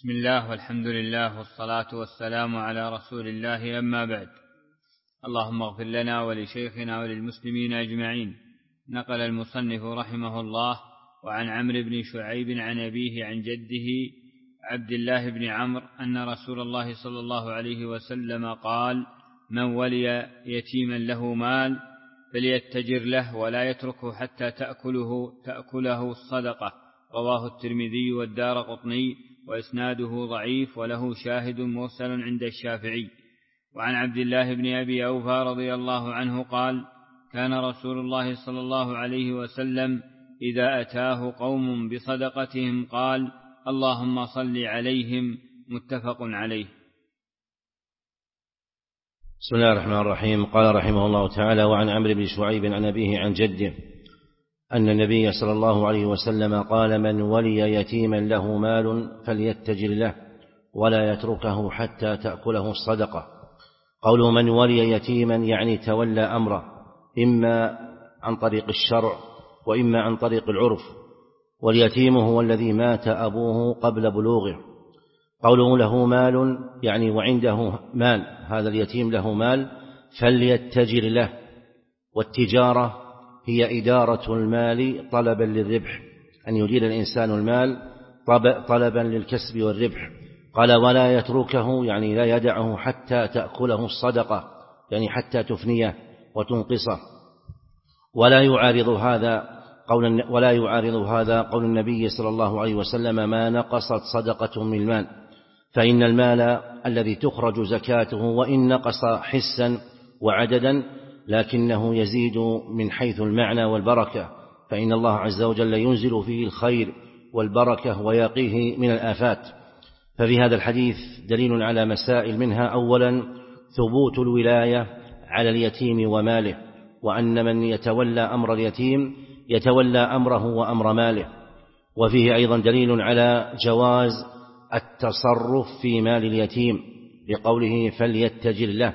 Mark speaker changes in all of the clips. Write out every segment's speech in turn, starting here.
Speaker 1: بسم الله والحمد لله والصلاة والسلام على رسول الله، أما بعد. اللهم اغفر لنا ولشيخنا وللمسلمين أجمعين. نقل المصنف رحمه الله وعن عمرو بن شعيب عن أبيه عن جده عبد الله بن عمرو أن رسول الله صلى الله عليه وسلم قال: من ولي يتيما له مال فليتجر له ولا يتركه حتى تأكله الصدقة. رواه الترمذي والدارقطني وإسناده ضعيف وله شاهد مرسل عند الشافعي. وعن عبد الله بن أبي أوفى رضي الله عنه قال: كان رسول الله صلى الله عليه وسلم إذا أتاه قوم بصدقتهم قال: اللهم صل عليهم. متفق عليه.
Speaker 2: بسم الله الرحمن الرحيم. قال رحمه الله تعالى: وعن عمرو بن شعيب عن أبيه عن جده أن النبي صلى الله عليه وسلم قال: من ولي يتيما له مال فليتجر له ولا يتركه حتى تأكله الصدقة. قوله من ولي يتيما يعني تولى أمره، إما عن طريق الشرع وإما عن طريق العرف، واليتيم هو الذي مات أبوه قبل بلوغه. قوله له مال يعني وعنده مال، هذا اليتيم له مال فليتجر له، والتجارة هي إدارة المال طلبا للربح، أن يدير الإنسان المال طلبا للكسب والربح. قال: ولا يتركه يعني لا يدعه حتى تأكله الصدقة، يعني حتى تفنيه وتنقصه. ولا يعارض هذا قول النبي صلى الله عليه وسلم: ما نقصت صدقة من المال، فإن المال الذي تخرج زكاته وإن نقص حسا وعددا لكنه يزيد من حيث المعنى والبركة، فإن الله عز وجل ينزل فيه الخير والبركة ويقيه من الآفات. ففي هذا الحديث دليل على مسائل، منها أولا ثبوت الولاية على اليتيم وماله، وأن من يتولى أمر اليتيم يتولى أمره وأمر ماله. وفيه أيضا دليل على جواز التصرف في مال اليتيم بقوله فليتجر له.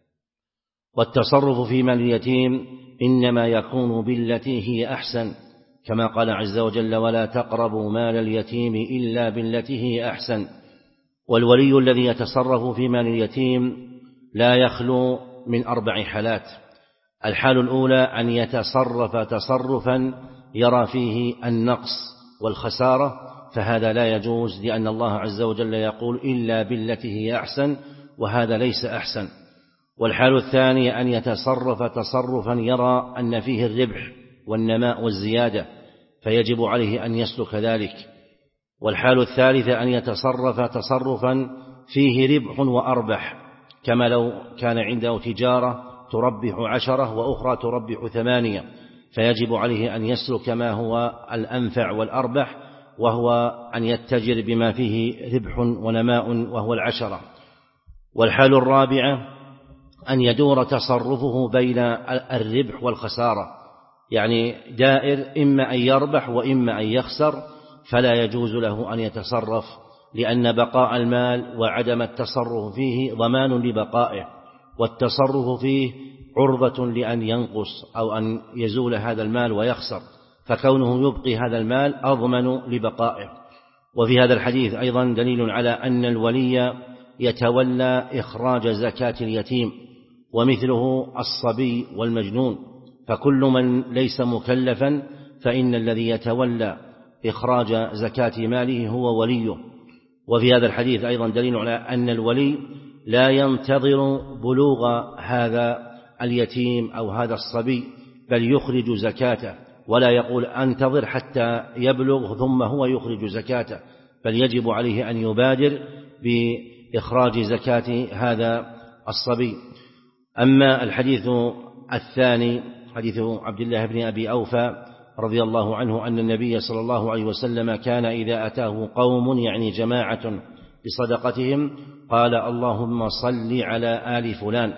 Speaker 2: والتصرف في مال اليتيم إنما يكون بالتي هي أحسن، كما قال عز وجل: ولا تقربوا مال اليتيم إلا بالتي هي أحسن. والولي الذي يتصرف في مال اليتيم لا يخلو من 4 حالات. الحال الأولى أن يتصرف تصرفا يرى فيه النقص والخسارة، فهذا لا يجوز، لأن الله عز وجل يقول إلا بالتي هي أحسن، وهذا ليس أحسن. والحال الثانية أن يتصرف تصرفا يرى أن فيه الربح والنماء والزيادة، فيجب عليه أن يسلك ذلك. والحال الثالثة أن يتصرف تصرفا فيه ربح وأربح، كما لو كان عنده تجارة تربح 10 وأخرى تربح 8، فيجب عليه أن يسلك ما هو الأنفع والأربح، وهو أن يتجر بما فيه ربح ونماء وهو 10. والحال الرابعة أن يدور تصرفه بين الربح والخسارة، يعني دائر إما أن يربح وإما أن يخسر، فلا يجوز له أن يتصرف، لأن بقاء المال وعدم التصرف فيه ضمان لبقائه، والتصرف فيه عرضة لأن ينقص أو أن يزول هذا المال ويخسر، فكونه يبقي هذا المال أضمن لبقائه. وفي هذا الحديث أيضا دليل على أن الولي يتولى إخراج زكاة اليتيم، ومثله الصبي والمجنون، فكل من ليس مكلفا فإن الذي يتولى إخراج زكاة ماله هو وليه. وفي هذا الحديث أيضا دليل على أن الولي لا ينتظر بلوغ هذا اليتيم أو هذا الصبي، بل يخرج زكاته، ولا يقول أنتظر حتى يبلغ ثم هو يخرج زكاته، بل يجب عليه أن يبادر بإخراج زكاة هذا الصبي. أما الحديث الثاني حديث عبد الله بن أبي أوفى رضي الله عنه أن النبي صلى الله عليه وسلم كان إذا أتاه قوم يعني جماعة بصدقتهم قال: اللهم صل على آل فلان.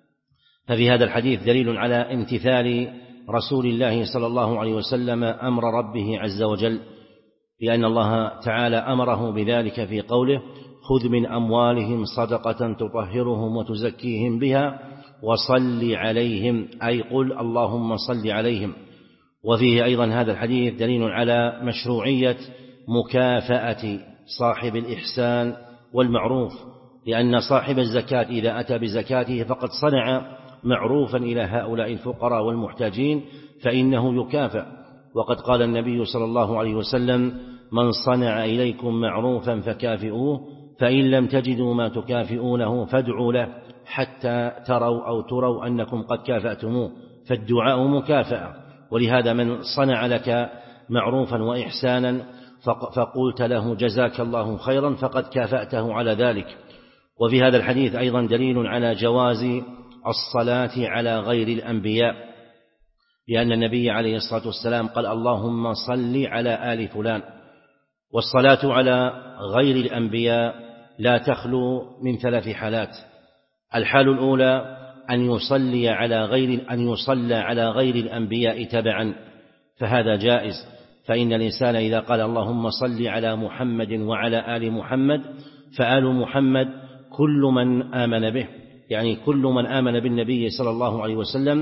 Speaker 2: ففي هذا الحديث دليل على امتثال رسول الله صلى الله عليه وسلم أمر ربه عز وجل، لأن الله تعالى أمره بذلك في قوله: خذ من أموالهم صدقة تطهرهم وتزكيهم بها وصل عليهم، أي قل اللهم صل عليهم. وفيه أيضا هذا الحديث دليل على مشروعية مكافأة صاحب الإحسان والمعروف، لأن صاحب الزكاة إذا أتى بزكاته فقد صنع معروفا إلى هؤلاء الفقراء والمحتاجين فإنه يكافئ. وقد قال النبي صلى الله عليه وسلم: من صنع إليكم معروفا فكافئوه، فإن لم تجدوا ما تكافئونه فادعوا له حتى تروا أنكم قد كافأتموه، فالدعاء مكافأة. ولهذا من صنع لك معروفا وإحسانا فقلت له جزاك الله خيرا فقد كافأته على ذلك. وفي هذا الحديث أيضا دليل على جواز الصلاة على غير الأنبياء، لأن النبي عليه الصلاة والسلام قال: اللهم صل على آل فلان. والصلاة على غير الأنبياء لا تخلو من 3 حالات. الحال الأولى أن يصلى على غير الأنبياء تبعا، فهذا جائز، فإن الإنسان إذا قال اللهم صل على محمد وعلى آل محمد، فآل محمد كل من آمن به، يعني كل من آمن بالنبي صلى الله عليه وسلم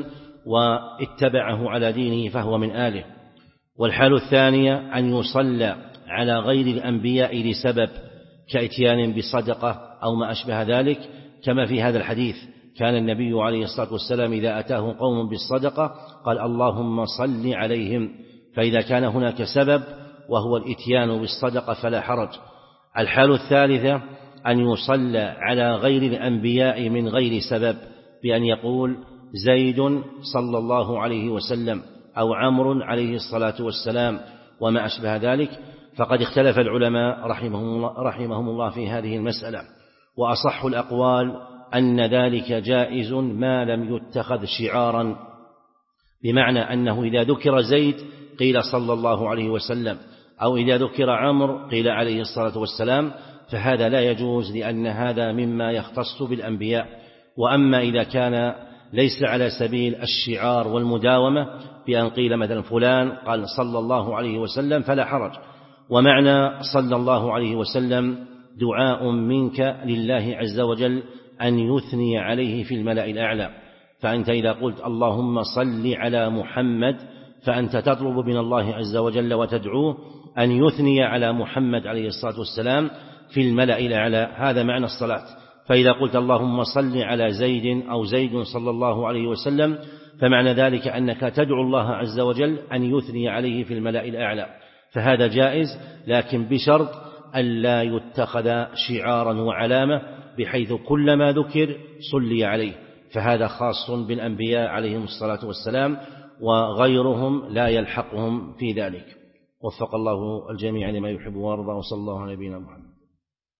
Speaker 2: واتبعه على دينه فهو من آله. والحال الثانية أن يصلى على غير الأنبياء لسبب، كإتيان بصدقة أو ما أشبه ذلك، كما في هذا الحديث كان النبي عليه الصلاة والسلام إذا أتاه قوم بالصدقة قال اللهم صل عليهم، فإذا كان هناك سبب وهو الإتيان بالصدقة فلا حرج. الحال الثالثة أن يصلى على غير الأنبياء من غير سبب، بأن يقول زيد صلى الله عليه وسلم أو عمرو عليه الصلاة والسلام وما أشبه ذلك. فقد اختلف العلماء رحمهم الله في هذه المسألة، وأصح الأقوال أن ذلك جائز ما لم يتخذ شعارا، بمعنى أنه إذا ذكر زيد قيل صلى الله عليه وسلم، أو إذا ذكر عمرو قيل عليه الصلاة والسلام، فهذا لا يجوز، لأن هذا مما يختص بالأنبياء. وأما إذا كان ليس على سبيل الشعار والمداومة بأن قيل مثلا فلان قال صلى الله عليه وسلم فلا حرج. ومعنى صلى الله عليه وسلم دعاء منك لله عز وجل أن يثني عليه في الملأ الأعلى، فأنت إذا قلت اللهم صل على محمد فأنت تطلب من الله عز وجل وتدعوه أن يثني على محمد عليه الصلاة والسلام في الملأ الأعلى، هذا معنى الصلاة. فإذا قلت اللهم صل على زيد أو زيد صلى الله عليه وسلم فمعنى ذلك أنك تدعو الله عز وجل أن يثني عليه في الملأ الأعلى، فهذا جائز، لكن بشرط ألا يتخذ شعارا وعلامة بحيث كلما ذكر صلي عليه، فهذا خاص بالأنبياء عليهم الصلاة والسلام، وغيرهم لا يلحقهم في ذلك. وفق الله الجميع لما يحب ويرضى، وصلى الله على نبينا محمد.